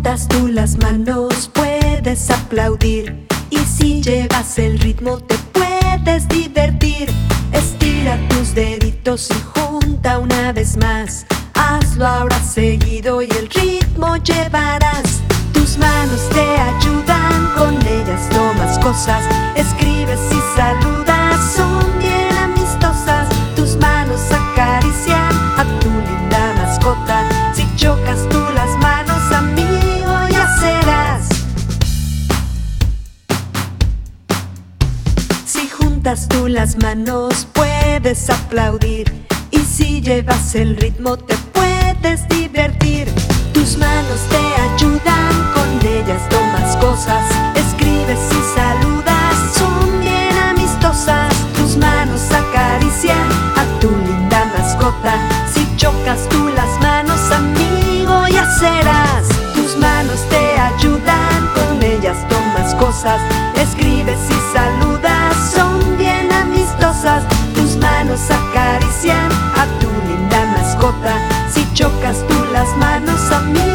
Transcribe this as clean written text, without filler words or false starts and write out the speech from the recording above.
juntas tú las manos puedes aplaudir, y si llevas el ritmo te puedes divertir. Estira tus deditos y junta una vez más. Hazlo ahora seguido y el ritmo llevarás. Tus manos te ayudan, con ellas tomas cosas, escribes y saludas, son bien amistosas. Tus manos acarician a tu linda mascota. Si chocas tú las manos, amigo, ya serás. Si juntas tú las manos puedes aplaudir, y si llevas el ritmo te puedes divertir. Tus manos te ayudan, con ellas tomas cosas, escribes y saludas, son bien amistosas. Tus manos acarician a tu linda mascota. Si chocas tú las manos, amigo, ya serás. Tus manos te ayudan, con ellas tomas cosas, escribes y saludas, son bien amistosas. Tus manos acarician a tu linda mascota. Si chocas tú las manos, amigo,